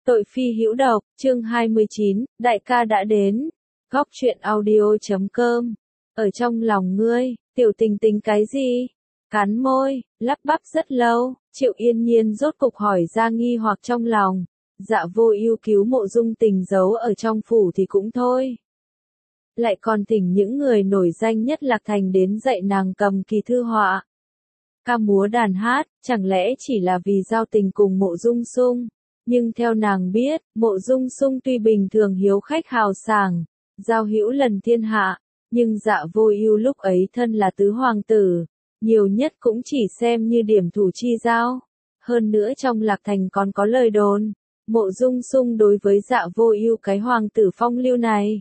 Tội phi hữu độc, chương 29, đại ca đã đến. Góc truyện audio.com. Ở trong lòng ngươi, tiểu tình tính cái gì? Cắn môi, lắp bắp rất lâu, Triệu Yên Nhiên rốt cục hỏi ra nghi hoặc trong lòng. Dạ Vô Ưu cứu Mộ Dung Tình giấu ở trong phủ thì cũng thôi. Lại còn thỉnh những người nổi danh nhất Lạc Thành đến dạy nàng cầm kỳ thư họa. Ca múa đàn hát, chẳng lẽ chỉ là vì giao tình cùng Mộ Dung Sung? Nhưng theo nàng biết, Mộ Dung Sung tuy bình thường hiếu khách hào sảng, giao hữu lần thiên hạ, nhưng Dạ Vô Ưu lúc ấy thân là tứ hoàng tử, nhiều nhất cũng chỉ xem như điểm thủ chi giao. Hơn nữa trong Lạc Thành còn có lời đồn, Mộ Dung Sung đối với Dạ Vô Ưu cái hoàng tử phong lưu này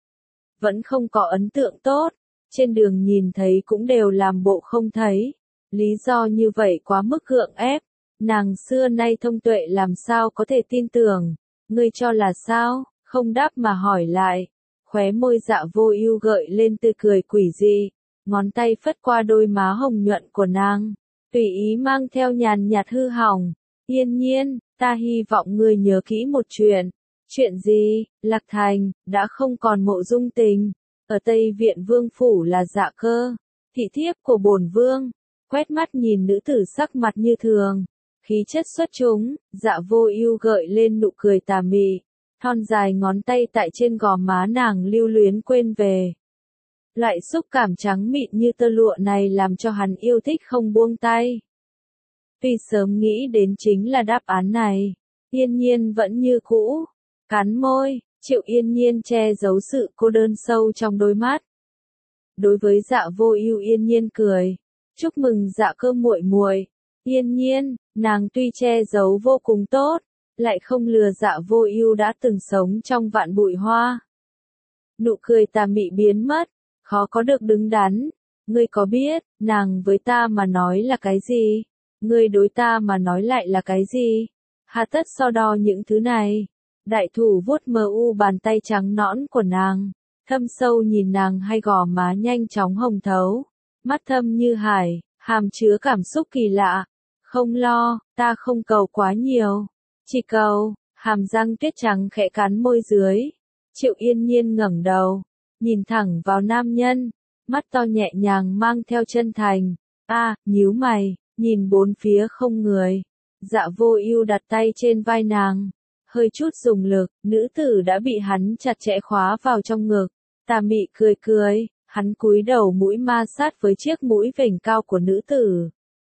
vẫn không có ấn tượng tốt, trên đường nhìn thấy cũng đều làm bộ không thấy. Lý do như vậy quá mức gượng ép, nàng xưa nay thông tuệ làm sao có thể tin tưởng, ngươi cho là sao, không đáp mà hỏi lại. Khóe môi Dạ Vô Ưu gợi lên tươi cười quỷ dị, ngón tay phất qua đôi má hồng nhuận của nàng, tùy ý mang theo nhàn nhạt hư hỏng. Yên Nhiên, ta hy vọng ngươi nhớ kỹ một chuyện. Chuyện gì? Lạc Thành đã không còn Mộ Dung Tình, ở Tây Viện Vương phủ là Dạ Cơ, thị thiếp của bổn vương. Quét mắt nhìn nữ tử sắc mặt như thường, khí chất xuất chúng, Dạ Vô Ưu gợi lên nụ cười tà mị, thon dài ngón tay tại trên gò má nàng lưu luyến quên về. Loại xúc cảm trắng mịn như tơ lụa này làm cho hắn yêu thích không buông tay. Tuy sớm nghĩ đến chính là đáp án này, Yên Nhiên vẫn như cũ, cắn môi, Triệu Yên Nhiên che giấu sự cô đơn sâu trong đôi mắt. Đối với Dạ Vô Ưu Yên Nhiên cười, chúc mừng Dạ Cơ muội muội. Yên Nhiên, nàng tuy che giấu vô cùng tốt, lại không lừa Dạ Vô Ưu đã từng sống trong vạn bụi hoa. Nụ cười tà mị biến mất, khó có được đứng đắn. Ngươi có biết, nàng với ta mà nói là cái gì? Ngươi đối ta mà nói lại là cái gì? Hà tất so đo những thứ này. Đại thủ vuốt mờ u bàn tay trắng nõn của nàng, thâm sâu nhìn nàng hai gò má nhanh chóng hồng thấu, mắt thâm như hải, hàm chứa cảm xúc kỳ lạ. Không lo, ta không cầu quá nhiều, chỉ cầu, hàm răng tuyết trắng khẽ cắn môi dưới. Triệu Yên Nhiên ngẩng đầu, nhìn thẳng vào nam nhân, mắt to nhẹ nhàng mang theo chân thành. Nhíu mày, nhìn bốn phía không người. Dạ Vô Ưu đặt tay trên vai nàng, hơi chút dùng lực, nữ tử đã bị hắn chặt chẽ khóa vào trong ngực. Tà mị cười cười, hắn cúi đầu mũi ma sát với chiếc mũi vểnh cao của nữ tử.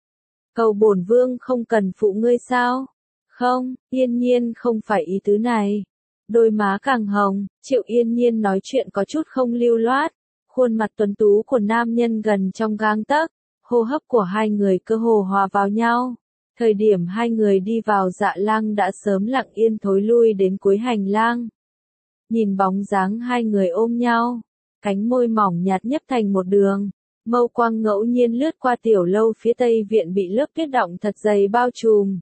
Cầu bổn vương không cần phụ ngươi sao? Không, Yên Nhiên không phải ý tứ này. Đôi má càng hồng, Triệu Yên Nhiên nói chuyện có chút không lưu loát, khuôn mặt tuấn tú của nam nhân gần trong gang tấc, hô hấp của hai người cơ hồ hòa vào nhau. Thời điểm hai người đi vào Dạ Lang đã sớm lặng yên thối lui đến cuối hành lang. Nhìn bóng dáng hai người ôm nhau, cánh môi mỏng nhạt nhấp thành một đường, mâu quang ngẫu nhiên lướt qua tiểu lâu phía Tây Viện bị lớp tuyết đọng thật dày bao trùm.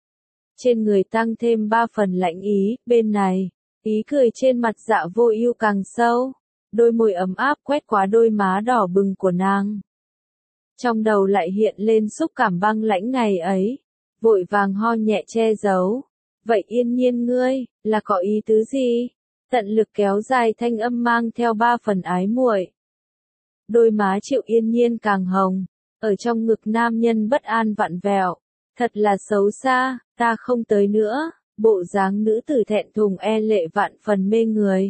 Trên người tăng thêm 3 phần lạnh ý, bên này, ý cười trên mặt Dạ Vô Ưu càng sâu, đôi môi ấm áp quét qua đôi má đỏ bừng của nàng. Trong đầu lại hiện lên xúc cảm băng lãnh ngày ấy, vội vàng ho nhẹ che giấu. Vậy Yên Nhiên ngươi, là có ý tứ gì? Tận lực kéo dài thanh âm mang theo 3 phần ái muội. Đôi má Triệu Yên Nhiên càng hồng, ở trong ngực nam nhân bất an vặn vẹo. Thật là xấu xa, ta không tới nữa, bộ dáng nữ tử thẹn thùng e lệ vạn phần mê người.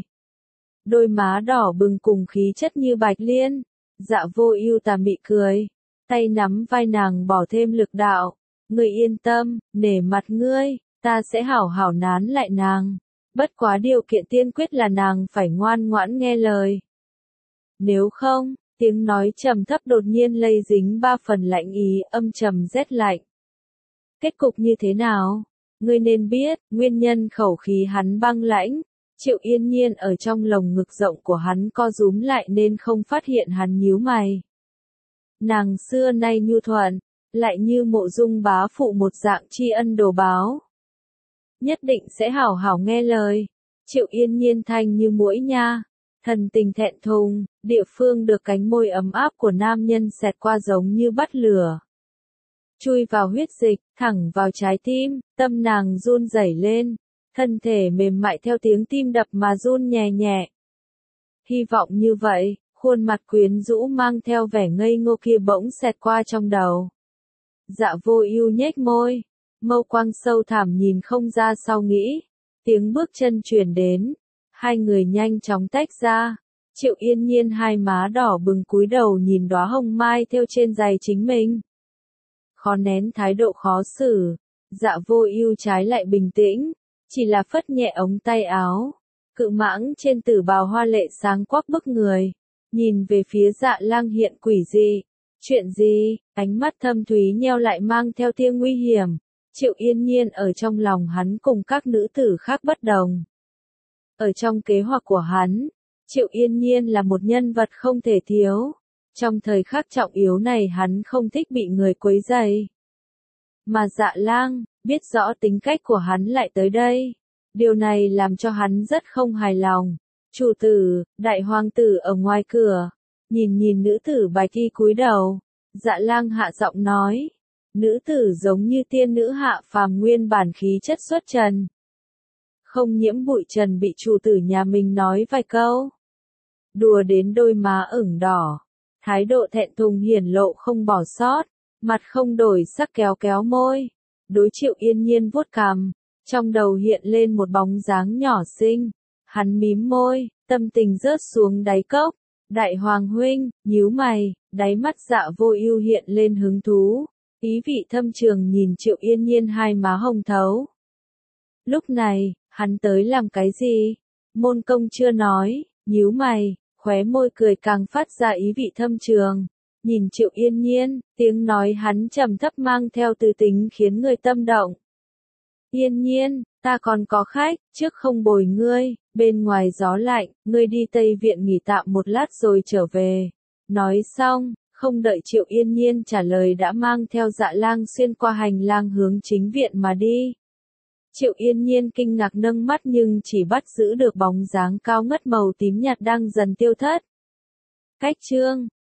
Đôi má đỏ bừng cùng khí chất như bạch liên. Dạ Vô Ưu tà mị cười, tay nắm vai nàng bỏ thêm lực đạo. Ngươi yên tâm, nể mặt ngươi, ta sẽ hảo hảo nán lại nàng. Bất quá điều kiện tiên quyết là nàng phải ngoan ngoãn nghe lời. Nếu không, tiếng nói trầm thấp đột nhiên lây dính 3 phần lạnh ý, âm trầm rét lạnh. Kết cục như thế nào? Ngươi nên biết, nguyên nhân khẩu khí hắn băng lãnh. Triệu Yên Nhiên ở trong lồng ngực rộng của hắn co rúm lại nên không phát hiện hắn nhíu mày. Nàng xưa nay nhu thuận, lại như Mộ Dung bá phụ một dạng tri ân đồ báo. Nhất định sẽ hảo hảo nghe lời. Triệu Yên Nhiên thanh như muỗi nha, thần tình thẹn thùng, địa phương được cánh môi ấm áp của nam nhân xẹt qua giống như bắt lửa. Chui vào huyết dịch, thẳng vào trái tim, tâm nàng run rẩy lên. thân thể mềm mại theo tiếng tim đập mà run nhẹ nhẹ. Hy vọng như vậy, khuôn mặt quyến rũ mang theo vẻ ngây ngô kia bỗng xẹt qua trong đầu. Dạ Vô Ưu nhếch môi, mâu quang sâu thẳm nhìn không ra sau nghĩ. Tiếng bước chân truyền đến, hai người nhanh chóng tách ra. Triệu Yên Nhiên hai má đỏ bừng cúi đầu nhìn đóa hồng mai thêu trên giày chính mình. Khó nén thái độ khó xử, Dạ Vô Ưu trái lại bình tĩnh, chỉ là phất nhẹ ống tay áo. Cự mãng trên tử bào hoa lệ sáng quắc bức người, nhìn về phía Dạ Lang hiện quỷ dị. Chuyện gì? Ánh mắt thâm thúy nheo lại mang theo tia nguy hiểm. Triệu Yên Nhiên ở trong lòng hắn cùng các nữ tử khác bất đồng. Ở trong kế hoạch của hắn, Triệu Yên Nhiên là một nhân vật không thể thiếu. Trong thời khắc trọng yếu này hắn không thích bị người quấy rầy. Mà Dạ Lang, biết rõ tính cách của hắn lại tới đây. Điều này làm cho hắn rất không hài lòng. Chủ tử, đại hoàng tử ở ngoài cửa, nhìn nữ tử bài thi cúi đầu. Dạ Lang hạ giọng nói. Nữ tử giống như tiên nữ hạ phàm nguyên bản khí chất xuất trần. Không nhiễm bụi trần bị chủ tử nhà mình nói vài câu. Đùa đến đôi má ửng đỏ. Thái độ thẹn thùng hiển lộ không bỏ sót. Mặt không đổi sắc kéo kéo môi. Đối Triệu Yên Nhiên vuốt cằm. Trong đầu hiện lên một bóng dáng nhỏ xinh. Hắn mím môi, tâm tình rớt xuống đáy cốc. Đại hoàng huynh, nhíu mày, đáy mắt Dạ Vô Ưu hiện lên hứng thú. Ý vị thâm trường nhìn Triệu Yên Nhiên hai má hồng thấu. Lúc này, hắn tới làm cái gì? Môn công chưa nói, nhíu mày, khóe môi cười càng phát ra ý vị thâm trường. Nhìn Triệu Yên Nhiên, tiếng nói hắn trầm thấp mang theo từ tính khiến người tâm động. Yên Nhiên, ta còn có khách, trước không bồi ngươi, bên ngoài gió lạnh, ngươi đi Tây Viện nghỉ tạm một lát rồi trở về. Nói xong, không đợi Triệu Yên Nhiên trả lời đã mang theo Dạ Lang xuyên qua hành lang hướng chính viện mà đi. Triệu Yên Nhiên kinh ngạc nâng mắt nhưng chỉ bắt giữ được bóng dáng cao ngất màu tím nhạt đang dần tiêu thất. Cách chương